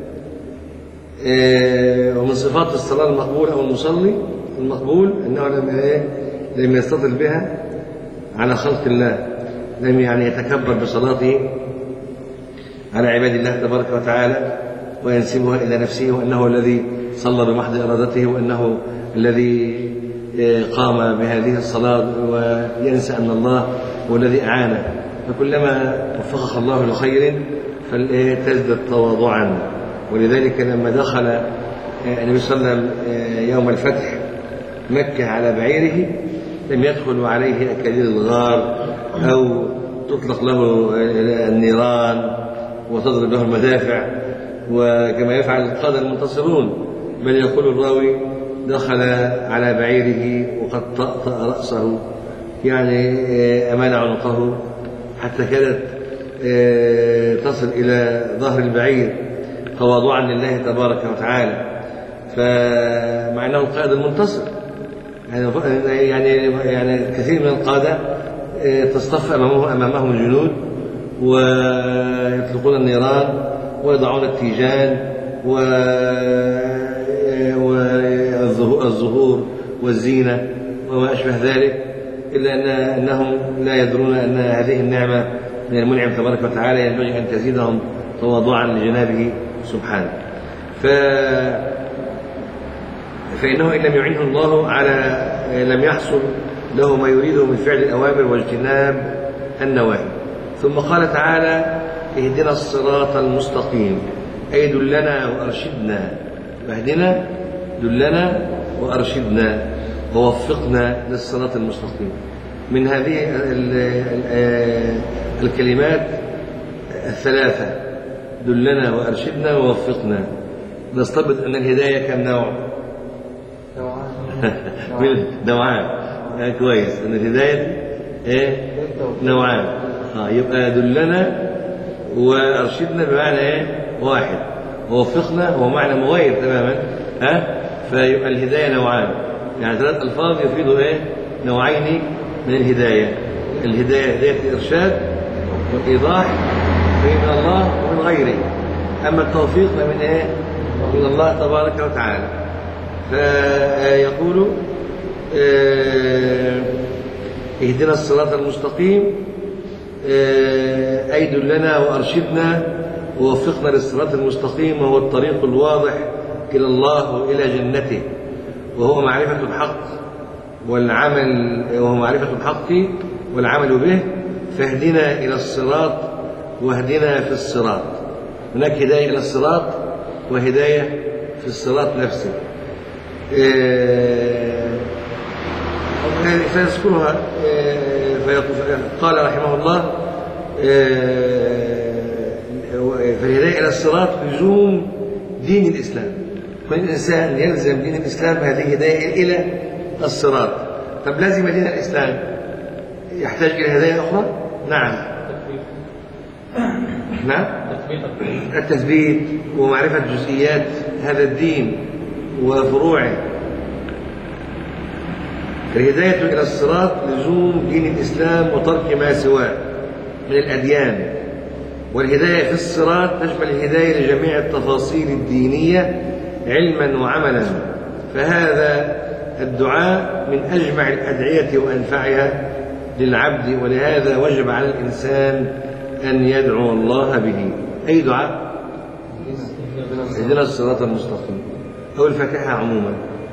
ومن صفات الصلاة المقبول أو المصلي المقبول أنه لم لم يستطل بها على خلق الله، لم يعني يتكبر بصلاته على عباد الله تبارك وتعالى وينسبها إلى نفسه، وأنه الذي صلى بمحض إرادته، وأنه الذي قام بهذه الصلاة، وينسى أن الله هو الذي أعانه. فكلما وفقك الله لخير فلتزدد تواضعا. ولذلك لما دخل النبي صلى الله عليه وسلم يوم الفتح مكة على بعيره لم يدخل عليه أكاليل الغار أو تطلق له النيران وتضرب له المدافع وكما يفعل القادة المنتصرون، بل يقول الراوي: دخل على بعيره وقد طأطأ رأسه، يعني أمال عنقه حتى كادت تصل إلى ظهر البعير تواضعا لله تبارك وتعالى. فمع أنه القائد المنتصر، يعني يعني كثير من القادة تصطف أمامه أمامهم الجنود ويطلقون النيران ويضعون التيجان والزهور والزينة وما أشبه ذلك، إلا أن أنهم لا يدرون أن هذه النعمة من المنعم تبارك وتعالى ينبغي أن تزيدهم تواضعا لجنابه سبحانه. ف فإنه إن لم يعنه الله على لم يحصل له ما يريده من فعل الأوامر واجتناب النواهي. ثم قال تعالى: اهدنا الصراط المستقيم، أي دلنا وأرشدنا. اهدنا دلنا وأرشدنا ووفقنا للصراط المستقيم. من هذه الكلمات الثلاثة دلنا وأرشدنا ووفقنا نستبد أن الهداية كم نوع؟ نوعان. نوعان كويس. أن الهداية إيه؟ نوعان. آه يبقى دلنا وأرشدنا بمعنى إيه؟ واحد، ووفقنا هو معنى مغاير تماما. ها أه؟ فيبقى الهداية نوعان، يعني ثلاث ألفاظ يفيدوا إيه؟ نوعين من الهداية. الهداية هداية الإرشاد والإيضاح من الله ومن غيره، أما التوفيق فمن إيه؟ من الله تبارك وتعالى. فيقول اهدنا الصراط المستقيم، أي دلنا وأرشدنا ووفقنا للصراط المستقيم، وهو الطريق الواضح إلى الله وإلى جنته، وهو معرفة الحق والعمل وهو معرفة الحق والعمل به. فاهدنا إلى الصراط واهدنا في الصراط. هناك هداية إلى الصراط وهداية في الصراط نفسه. فيذكرها قال رحمه الله: فالهداية إلى الصراط لزوم دين الإسلام. كل إنسان يلزم دين الإسلام هذه هداية إلى الصراط. طب لازم دين الإسلام يحتاج إلى هداية أخرى؟ نعم. نعم. التثبيت ومعرفة جزئيات هذا الدين وفروعه. الهداية إلى الصراط لزوم دين الإسلام وترك ما سواه من الأديان. والهداية في الصراط تشمل الهداية لجميع التفاصيل الدينية علما وعملا. فهذا الدعاء من أجمع الأدعية وأنفعها للعبد، ولهذا وجب على الإنسان أن يدعو الله به. أي دعاء؟ اهدنا الصراط المستقيم أو الفاتحة عموما.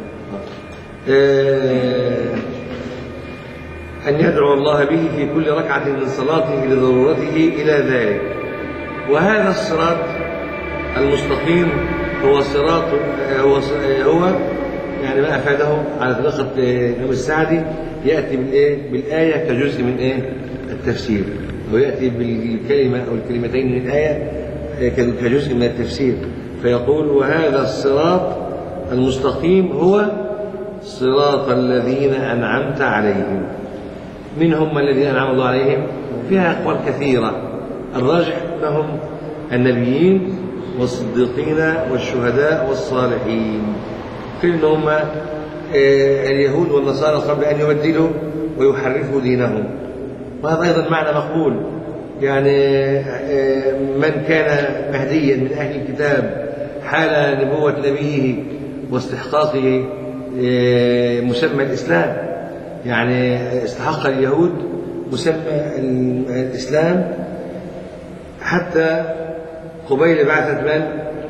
أن يدعو الله به في كل ركعة من صلاته لضرورته إلى ذلك. وهذا الصراط المستقيم هو صراط هو هو يعني ما أفاده على طريقة الإمام السعدي، يأتي بالإيه؟ بالآية كجزء من إيه؟ التفسير، أو يأتي بالكلمة أو الكلمتين من الآية كجزء من التفسير، فيقول: وهذا الصراط المستقيم هو صراط الذين أنعمت عليهم. من هم الذين أنعم الله عليهم؟ فيها أقوال كثيرة، الراجح أنهم النبيين والصديقين والشهداء والصالحين، قيل هم اليهود والنصارى قبل أن يبدلوا ويحرفوا دينهم، وهذا أيضا معنى مقبول. يعني من كان مهديا من أهل الكتاب حال نبوة نبيه واستحقاقه مسمى الإسلام، يعني استحق اليهود مسمى الإسلام حتى قبيل بعثة من؟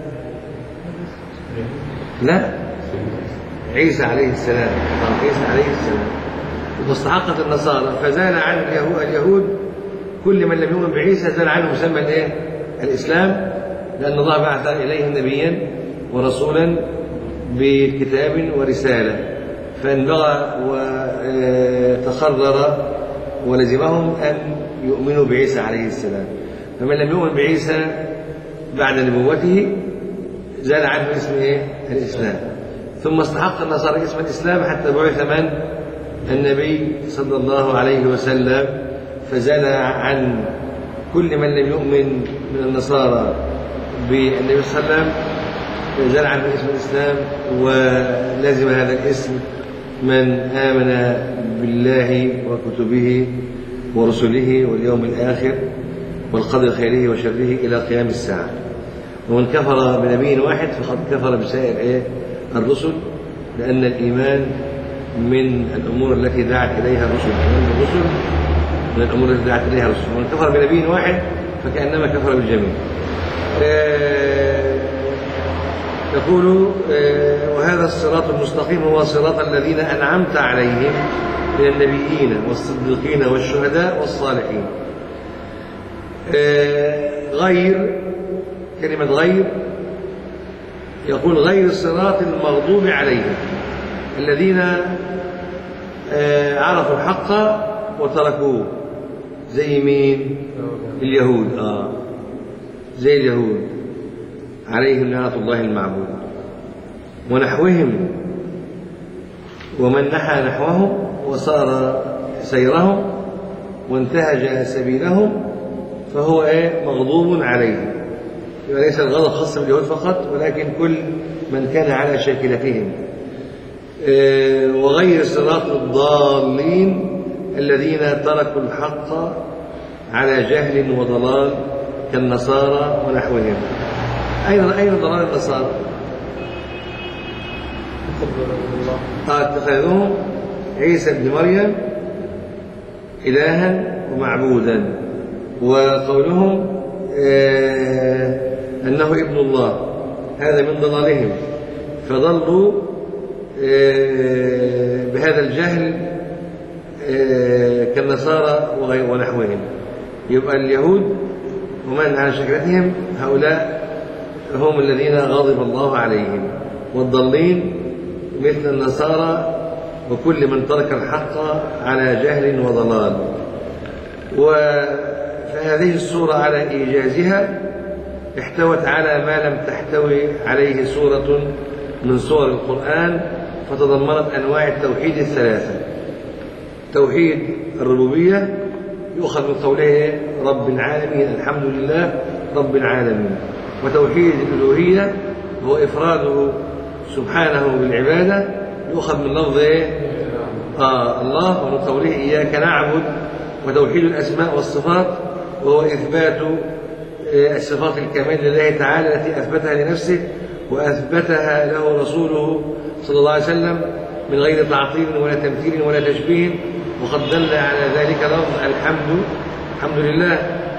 لا، عيسى عليه السلام. عيسى عليه السلام واستحقت النصارى، فزال عن اليهود كل من لم يؤمن بعيسى زال عنه مسمى الايه؟ الإسلام، لأن الله بعث إليهم نبيا ورسولا بكتاب ورسالة، فانبغى وتقرر ولزمهم أن يؤمنوا بعيسى عليه السلام. فمن لم يؤمن بعيسى بعد نبوته زال عنه اسم ايه؟ الإسلام. ثم استحق النصارى اسم الإسلام حتى بعث من؟ النبي صلى الله عليه وسلم، فزال عن كل من لم يؤمن من النصارى بالنبي صلى الله عليه وسلم زال عنه اسم الإسلام، ولازم هذا الاسم من آمن بالله وكتبه ورسله واليوم الآخر والقدر خيره وشره إلى قيام الساعة. ومن كفر بنبي واحد فقد كفر بسائر إيه؟ الرسل، لأن الإيمان من الأمور التي دعت إليها الرسل، من الرسل من الأمور التي دعت إليها الرسل. ومن كفر بنبي واحد فكأنما كفر بالجميع. آه يقول: آه وهذا الصراط المستقيم هو صراط الذين أنعمت عليهم من النبيين والصديقين والشهداء والصالحين. آه غير كلمة غير، يقول: غير الصراط المغضوب عليهم الذين آه عرفوا الحق وتركوه. زي مين؟ اليهود. آه زي اليهود عليهم لعنة الله المعبود، ونحوهم، ومن نحى نحوهم وصار سيرهم وانتهج سبيلهم فهو ايه؟ مغضوب عليهم. يبقى ليس الغضب خاص باليهود فقط، ولكن كل من كان على شاكلتهم. إيه وغير صراط الضالين الذين تركوا الحق على جهل وضلال كالنصارى ونحوهم. أين أين ضلال النصارى؟ اتخذوه عيسى بن مريم إلها ومعبودا، وقولهم آه أنه ابن الله، هذا من ضلالهم، فضلوا آه بهذا الجهل آه كالنصارى ونحوهم. يبقى اليهود ومن على شكلتهم هؤلاء هم الذين غضب الله عليهم، والضالين مثل النصارى وكل من ترك الحق على جهل وضلال. وفهذه السورة على إيجازها احتوت على ما لم تحتوي عليه سورة من سور القرآن، فتضمنت أنواع التوحيد الثلاثة. توحيد الربوبية يؤخذ من قوله رب العالمين، الحمد لله رب العالمين. وتوحيد الألوهية هو إفراده سبحانه بالعبادة، يؤخذ من لفظ آه الله، ومن قوله إياك نعبد. وتوحيد الأسماء والصفات وهو إثبات الصفات الكاملة لله تعالى التي أثبتها لنفسه وأثبتها له رسوله صلى الله عليه وسلم من غير تعطيل ولا تمثيل ولا تشبيه، وقد دل على ذلك لفظ الحمد الحمد لله.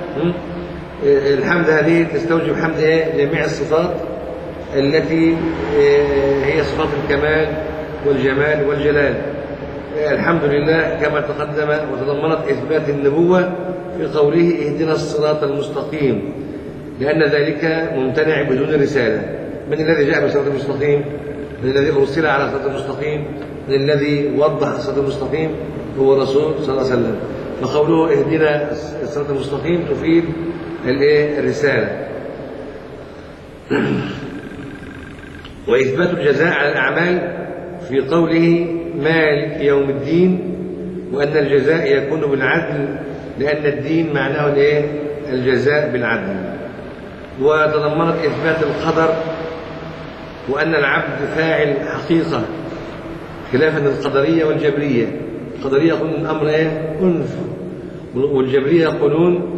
الحمد هذه تستوجب حمد ايه؟ جميع الصفات التي هي صفات الكمال والجمال والجلال. الحمد لله كما تقدم وتضمنت إثبات النبوة في قوله اهدنا الصراط المستقيم، لأن ذلك ممتنع بدون رسالة. من الذي جاء بالصراط المستقيم؟ من الذي أرسل على الصراط المستقيم؟ من الذي وضح الصراط المستقيم؟ هو الرسول صلى الله عليه وسلم. فقوله اهدنا الصراط المستقيم تفيد الرسالة. وإثبات الجزاء على الأعمال في قوله مالك يوم الدين، وأن الجزاء يكون بالعدل لأن الدين معناه الايه؟ الجزاء بالعدل. وتضمنت إثبات القدر، وأن العبد فاعل حقيقة خلافا للقدرية والجبرية. القدرية يقولون الأمر ايه؟ أنف، والجبرية يقولون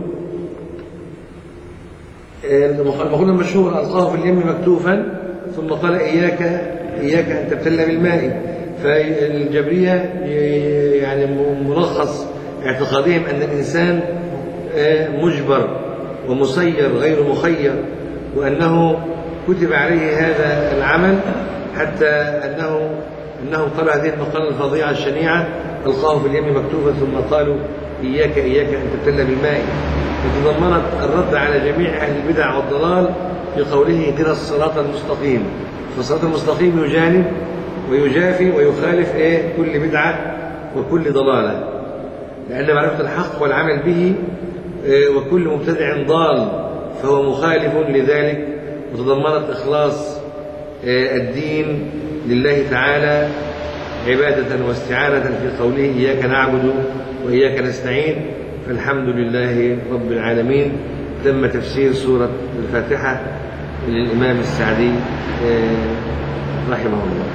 المقولة المشهورة ألقاه في اليم مكتوفا ثم قال إياك إياك أن تبتل بالماء. فالجبرية يعني ملخص اعتقادهم أن الإنسان مجبر ومسير غير مخير، وأنه كتب عليه هذا العمل، حتى أنه أنهم قالوا هذه المقالة الفظيعة الشنيعة ألقاه في اليم مكتوفا ثم قالوا إياك إياك أن تبتل بالماء. وتضمنت الرد على جميع أهل البدع والضلال في قوله اهدنا الصراط المستقيم. فالصراط المستقيم يجانب ويجافي ويخالف إيه؟ كل بدعة وكل ضلالة، لأن معرفة الحق والعمل به إيه؟ وكل مبتدع ضال فهو مخالف لذلك. وتضمنت إخلاص إيه؟ الدين لله تعالى عبادة واستعانة في قوله إياك نعبد وإياك نستعين. فالحمد لله رب العالمين. تم تفسير سورة الفاتحة للإمام السعدي رحمه الله.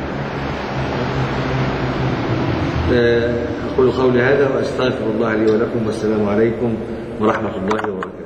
أقول قولي هذا وأستغفر الله لي ولكم، والسلام عليكم ورحمة الله وبركاته.